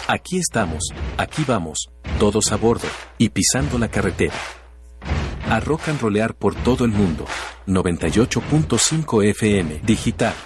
Aquí estamos, aquí vamos, todos a bordo, y pisando la carretera. A rock and rollear por todo el mundo. 98.5 FM Digital.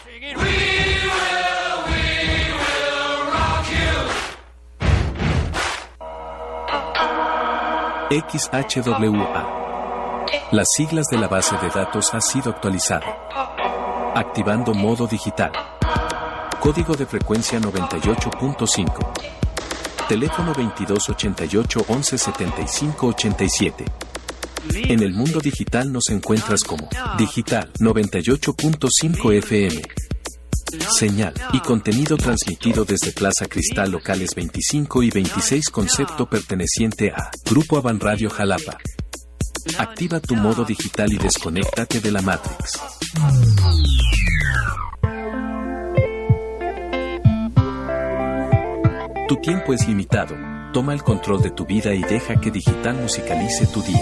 XHWA. Las siglas de la base de datos ha sido actualizado. Activando modo digital. Código de frecuencia 98.5. Teléfono 2288 11 75 87. En el mundo digital nos encuentras como Digital 98.5 FM. Señal y contenido transmitido desde Plaza Cristal locales 25 y 26, concepto perteneciente a Grupo Avan Radio Jalapa. Activa tu modo digital y desconéctate de la Matrix. Tu tiempo es limitado. Toma el control de tu vida y deja que Digital musicalice tu día.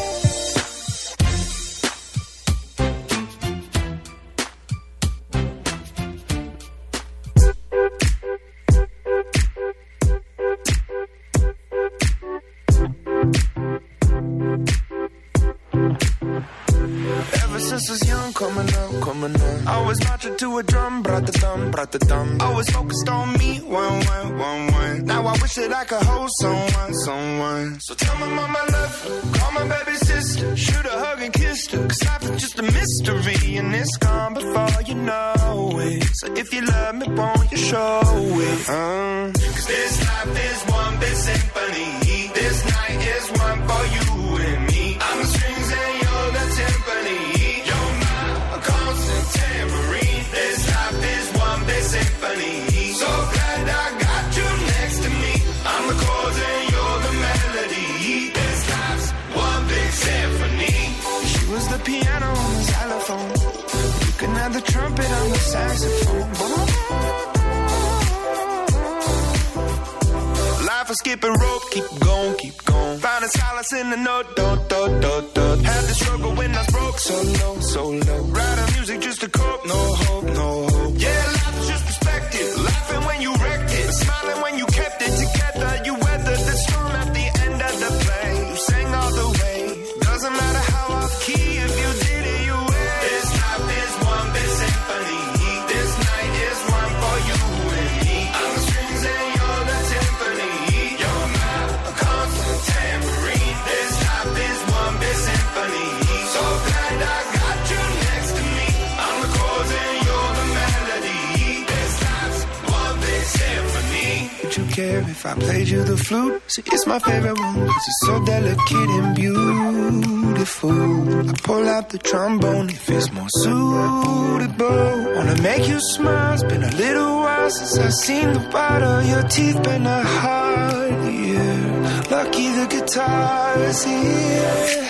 To a drum, brought the thumb. Always focused on me, one. Now I wish that I could hold someone. So tell my mama I love her, call my baby sister, shoot a hug and kiss her. Cause life is just a mystery and it's gone before you know it. So if you love me, won't you show it? Cause this life is one big symphony. This night is one for you and me. I'm the strings and you're the timpani. You're my constant tambourine. This life is one big symphony. So glad I got you next to me. I'm the chords and you're the melody. This life's one big symphony. She was the piano on the xylophone. You can have the trumpet on the saxophone. Life is skipping rope, keep going. Finding solace in the note, do. Had to struggle when I was broke, so low. Writing music just to cope, no hope. Yeah, life is just perspective. Laughing when you wrecked it, smiling when you kept it together. You weathered the storm at the end of the play. You sang all the way. Doesn't matter how off key, if you did it, you win. This life is one big symphony. This night is one for you and me. I'm the strings and you're the timpani. You're my constant tambourine. This life is one big symphony. So glad I got you next to me. I'm the chords and you're the melody. This life's one big symphony. Would you care if I played you the flute? See, it's my favorite one, cause it's so delicate and beautiful. I pull out the trombone if it's more suitable. Wanna make you smile, it's been a little while since I've seen the white of your teeth. Been a hard year, lucky the guitar is here.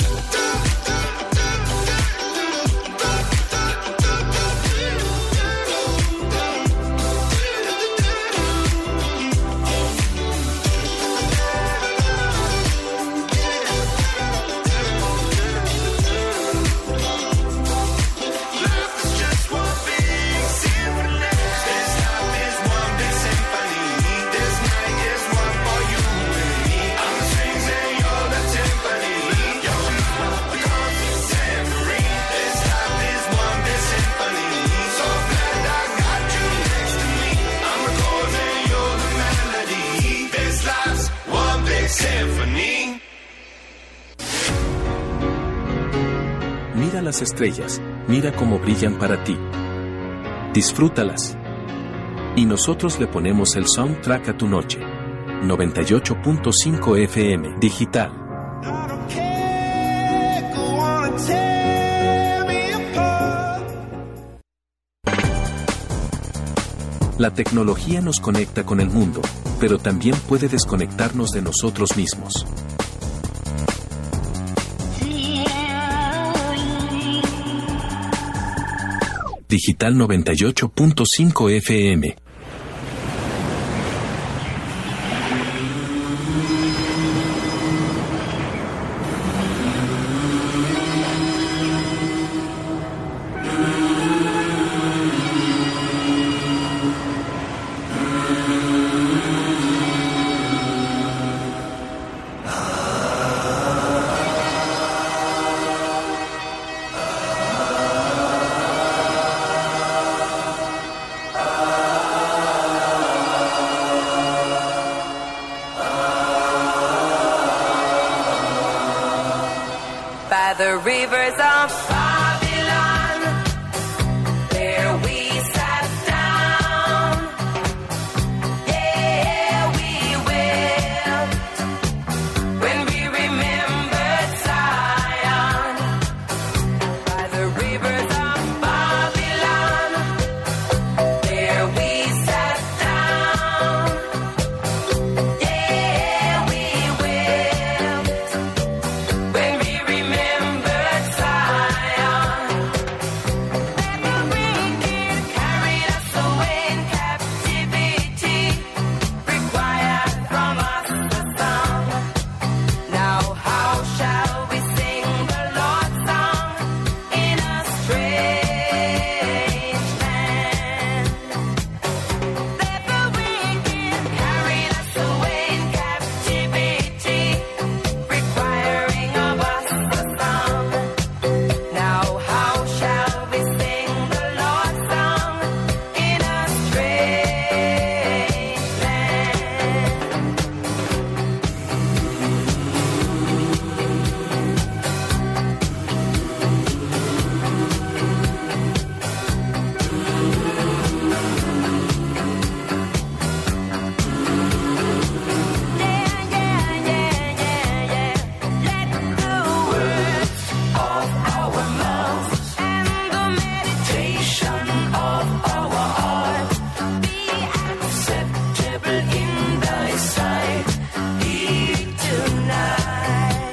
Mira las estrellas, mira cómo brillan para ti. Disfrútalas. Y nosotros le ponemos el soundtrack a tu noche. 98.5 FM Digital. La tecnología nos conecta con el mundo, pero también puede desconectarnos de nosotros mismos. Digital 98.5 FM. the rivers of Babylon, there we sat down. Yeah, we wept when we remembered Zion. By the rivers of Babylon, there we sat down. Yeah, we wept when we remembered Zion. That the wicked carried us away in captivity, required from us the song. Now how shall we sing the Lord's song in a strange land? That the wicked carried us away in captivity, requiring of us the song. Now how shall we sing the Lord's song in a strange land? Let the words of our mouth and the meditation of our heart be acceptable in thy sight. Heed tonight.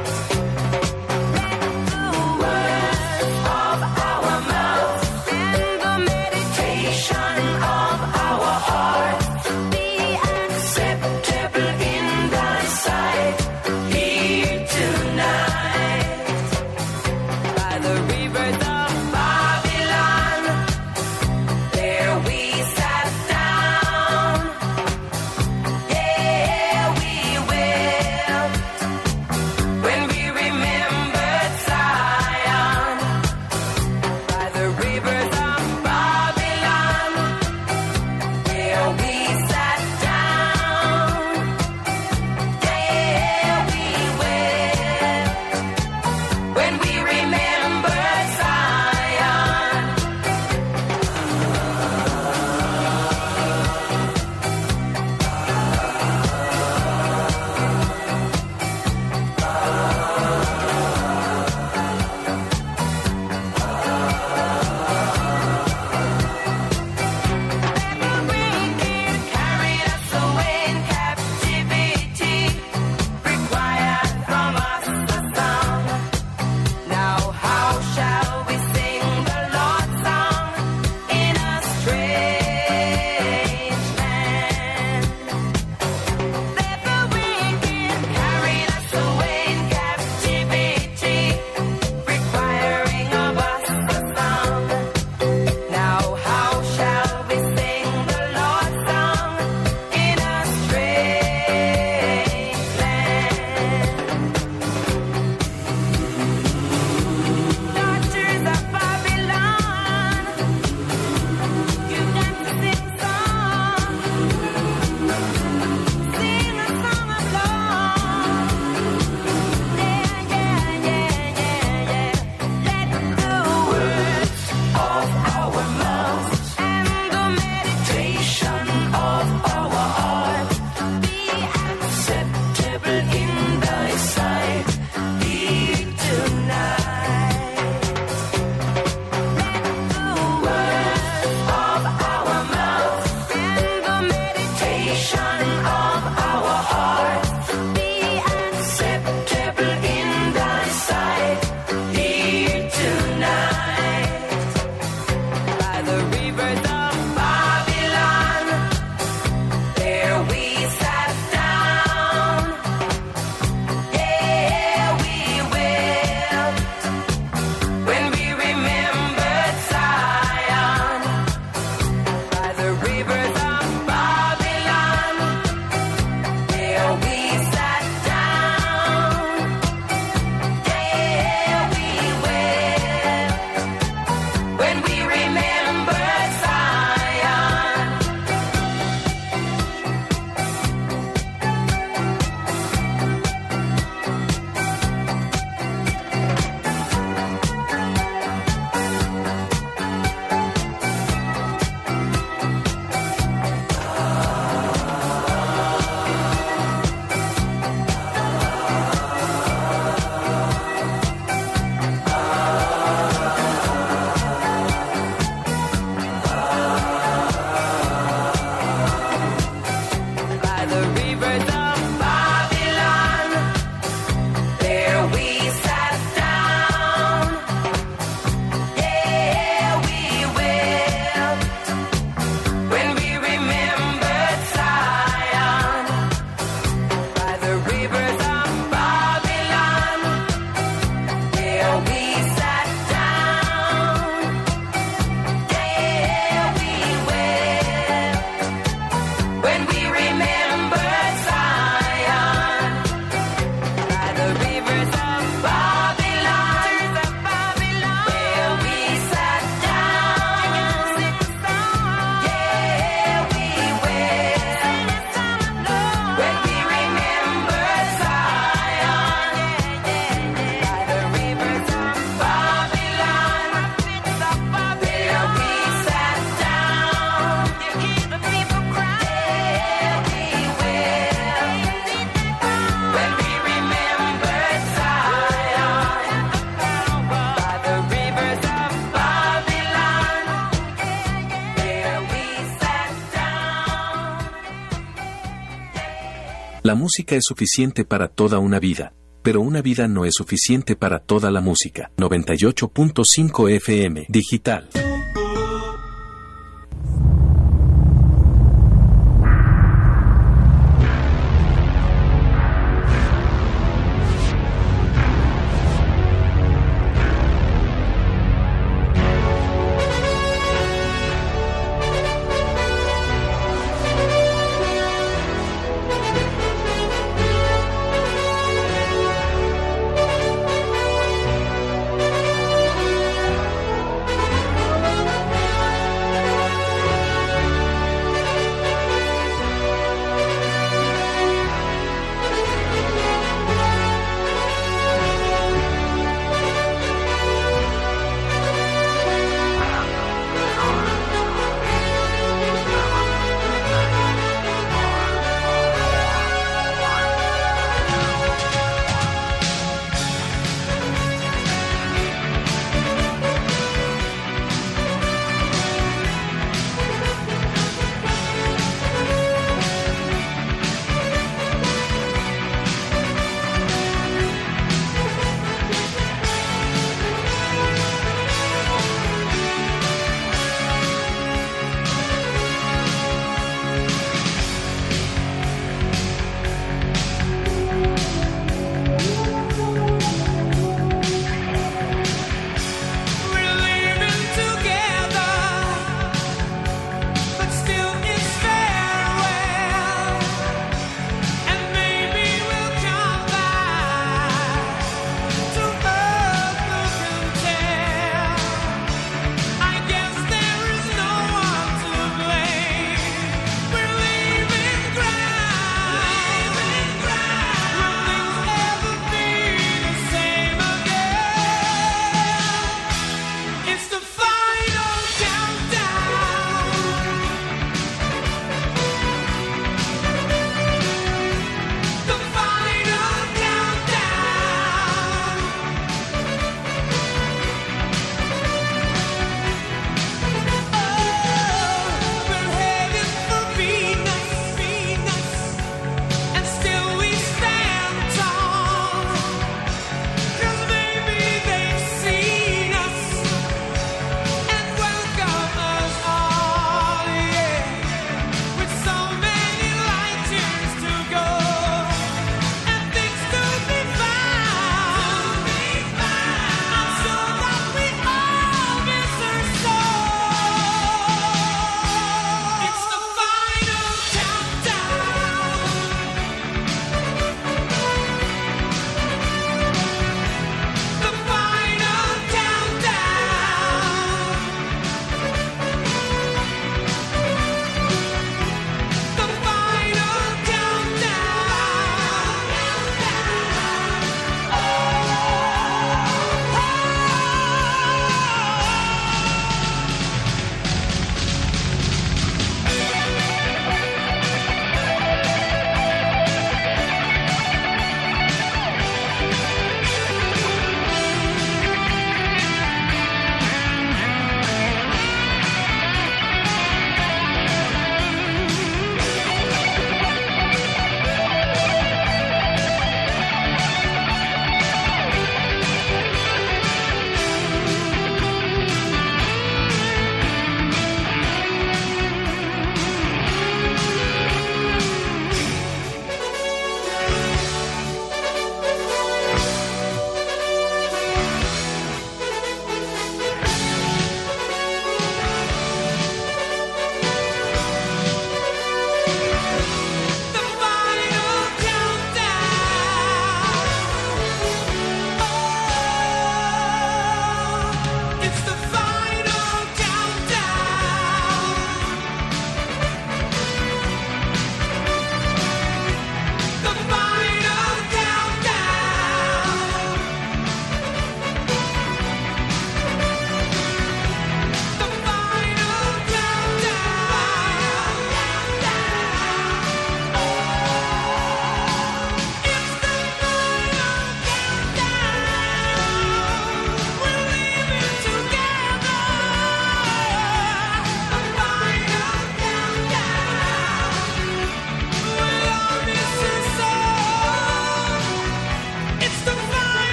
Let the words of our mouth and the meditation of our heart be acceptable in thy sight. Heed tonight. By the rivers of Babylon, there we sat down. Yeah, we wept when we remembered Zion. By the rivers of Babylon, there we sat down. Yeah, we wept when we remembered Zion. That the wicked carried us away in captivity, required from us the song. Now how shall we sing the Lord's song in a strange land? That the wicked carried us away in captivity, requiring of us the song. Now how shall we sing the Lord's song in a strange land? Daughters of Babylon, you've got to sing a song. Sing a song of love. Yeah. Let the words of our mouth and the meditation of our heart be acceptable in thy sight. Heed tonight. Let the words of our mouth and the meditation of our heart be acceptable in thy sight. Heed tonight. By the rivers of Babylon, there we sat down. Yeah, we wept when we remembered Zion. By the rivers of Babylon, La música es suficiente para toda una vida, pero una vida no es suficiente para toda la música. 98.5 FM Digital.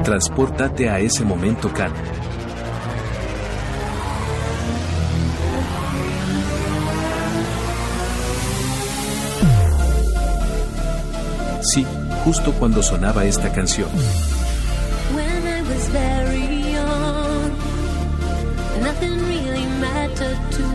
Transpórtate a ese momento, Can. Sí, justo cuando sonaba esta canción. When I was very young, nothing really mattered to